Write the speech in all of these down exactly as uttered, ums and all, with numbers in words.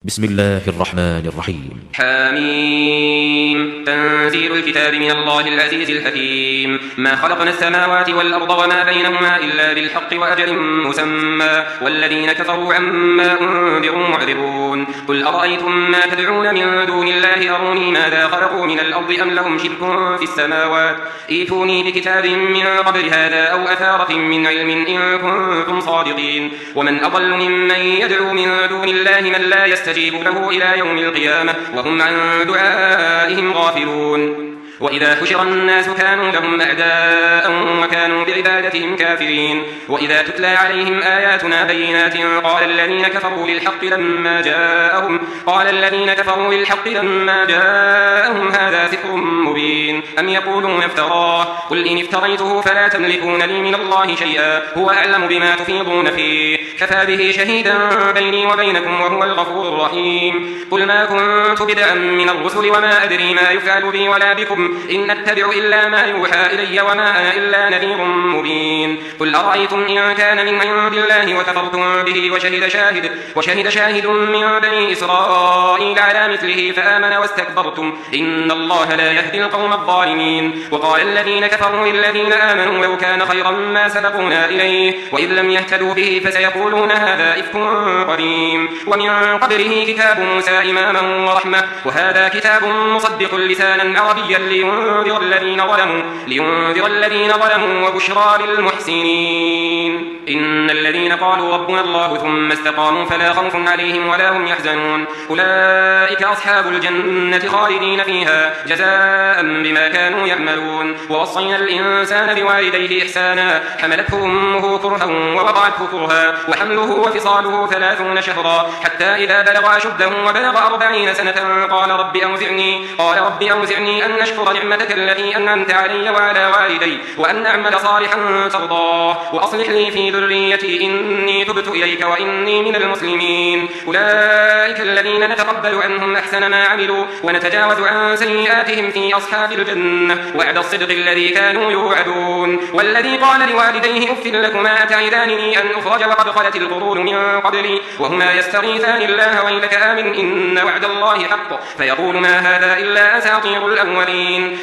بسم الله الرحمن الرحيم. حميم. تنزيل الكتاب من الله العزيز الحكيم. ما خلقنا السماوات والأرض وما بينهما إلا بالحق وأجل مسمى والذين كفروا عما أنذروا معرضون. قل أرأيتم ما تدعون من دون الله أروني ماذا خلقوا من الأرض أم لهم شرك في السماوات ائتوني بكتاب من قبل هذا أو أثارة من علم إن كنتم صادقين. ومن أضل ممن يدعو من دون الله من لا يستجيب يستجيب له إلى يوم القيامة وهم عن دعائهم غافلون. وإذا حشر الناس كانوا لهم أعداء وكانوا بعبادتهم كافرين. وإذا تتلى عليهم آياتنا بينات قال الذين كفروا للحق لما جاءهم قال الذين كفروا للحق لما جاءهم هذا سحر مبين أم يقولون افتراه قل إن افتريته فلا تملكون لي من الله شيئا هو أعلم بما تفيضون فيه كفى به شهيدا بيني وبينكم وهو الغفور الرحيم. قل ما كنت بدعا من الرسل وما أدري ما يفعل بي ولا بكم إن أتبع إلا ما يوحى إلي وما أنا إلا نذير مبين. قل أرأيتم إن كان من عند الله وكفرتم به وشهد شاهد, وشهد شاهد من بني إسرائيل على مثله فآمن واستكبرتم إن الله لا يهدي القوم الظالمين. وقال الذين كفروا للذين آمنوا لو كان خيرا ما سبقونا إليه وإذ لم يهتدوا به فسيقولون هذا إفك قديم. ومن قبله كتاب موسى إماما ورحمة وهذا كتاب مصدق لسانا عربيا لينذر الذين ظلموا لينذر الذين ظلموا وبشرى للمحسنين. إن الذين قالوا ربنا الله ثم استقاموا فلا خوف عليهم ولا هم يحزنون أولئك أصحاب الجنة خالدين فيها جزاء بما كانوا يعملون. ووصينا الإنسان بوالديه إحسانا حملته أمه كرها ووضعته كرها وحمله وفصاله ثلاثون شهرا حتى إذا بلغ أشده وبلغ أربعين سنة قال رب أوزعني قال رب أوزعني أن أشكر نعمتك التي أنعمت علي وعلى والدي وأن أعمل صالحا ترضاه وأصلح لي في ذريتي إني تبت إليك وإني من المسلمين. أولئك الذين نتقبل عنهم أحسن ما عملوا ونتجاوز عن سيئاتهم في أصحاب الجنة وعد الصدق الذي كانوا يوعدون. والذي قال لوالديه أف لكما أتعدانني أن أخرج وقد خلت القرون من قبلي وهما يستغيثان الله ويلك آمن إن وعد الله حق فيقول ما هذا إلا أساطير الأولين.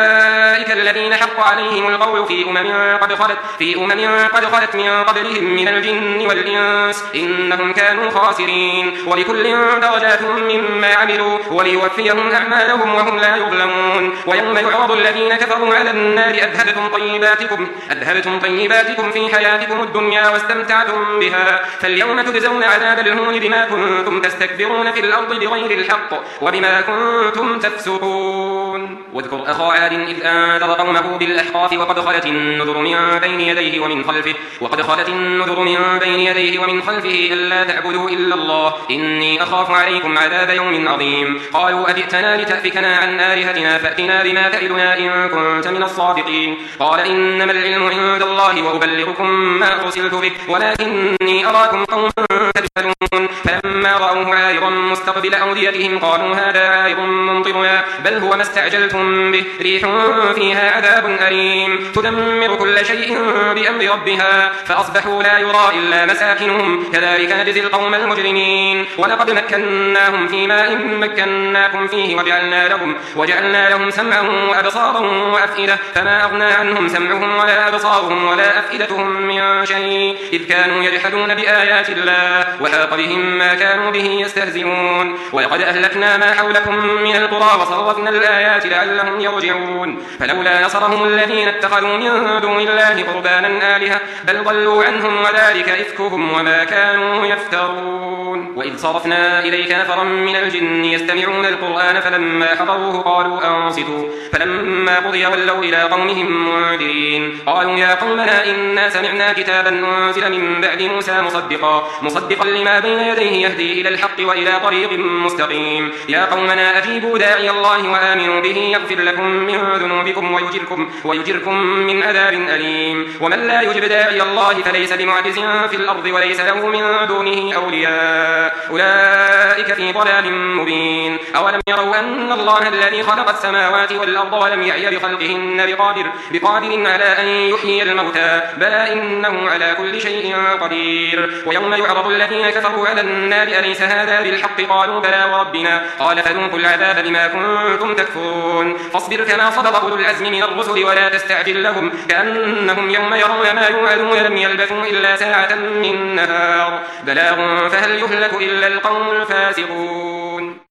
أولئك الذين حق عليهم القول في أمم قد خلت في أمم قد خلت من قبلهم من الجن والإنس إنهم كانوا خاسرين. ولكل درجات مما عملوا وليوفيهم أعمالهم وهم لا يظلمون. ويوم يعرض الذين كفروا على النار أذهبتم طيباتكم أذهبتم طيباتكم في حياتكم الدنيا واستمتعتم بها فاليوم تجزون عذاب الهون بما كنتم تستكبرون في الأرض بغير الحق وبما كنتم تفسقون. واذكر أخا عاد إذ أنذر قومه بالأحقاف وقد خلت النذر من بين يديه ومن خلفه وقد خلت النذر من بين يديه ومن خلفه ألا تعبدوا إلا الله إني أخاف عليكم عذاب يوم عظيم. قالوا أجئتنا لتأفكنا عن آلهتنا فأتنا بما تعدنا إن كنت من الصادقين. قال إنما العلم عند الله وأبلغكم ما أرسلت به ولكني أراكم قوما تجهلون. فلما رأوه عارضا مستقبل أوديتهم قالوا هذا عارض ممطرنا بل هو ما استعجلتم به ريح فيها عذاب أليم تدمر كل شيء بأمر ربها فأصبحوا لا يرى إلا مساكنهم كذلك نجزي القوم المجرمين. ولقد مكناهم في ماء مكناكم فيه وجعلنا لهم, وجعلنا لهم سمعا وأبصارا وأفئدة فما أغنى عنهم سمعهم ولا أبصارهم ولا أفئدتهم من شيء إذ كانوا يجحدون بآيات الله وحاق بهم ما كانوا به يستهزئون. ولقد أهلكنا ما حولكم من القرى وصرفنا الآيات لعلهم يرجعون. فلولا نصرهم الذين اتخذوا من دون الله قربانا آلهة بل ضلوا عنهم وذلك إفكهم وما كانوا يفترون. وإذ صرفنا إليك نفرا من الجن يستمعون القرآن فلما حضروه قالوا أنصتوا فلما قضي ولوا إلى قومهم منذرين. قالوا يا قومنا إنا سمعنا كتابا أنزل من بعد موسى مصدقا مصدقا لما بين يديه يهدي إلى الحق وإلى طريق مستقيم. يا قومنا أجيبوا داعي الله وآمنوا به يغفر لكم من ذنوبكم ويجركم, ويجركم من عذاب أليم. ومن لا يجب داعي الله فليس بمعجز في الأرض وليس له من دونه أولياء أولئك في ضلال مبين. أولم يروا أن الله الذي خلق السماوات والأرض ولم يعي بخلقهن بقادر, بقادر على أن يحيي الموتى بلى إنه على كل شيء قدير. ويوم يعرض الذين كفروا على النار أليس هذا بالحق قالوا بلى وربنا قال فذوقوا العذاب بما كنتم تكفرون فاصبر كما صبر أولو العزم من الرسل ولا تستعجل لهم كأنهم يوم يرون ما يوعدون لم يلبثوا إلا ساعة من نهار بلاغ فهل يهلك إلا القوم الفاسقون.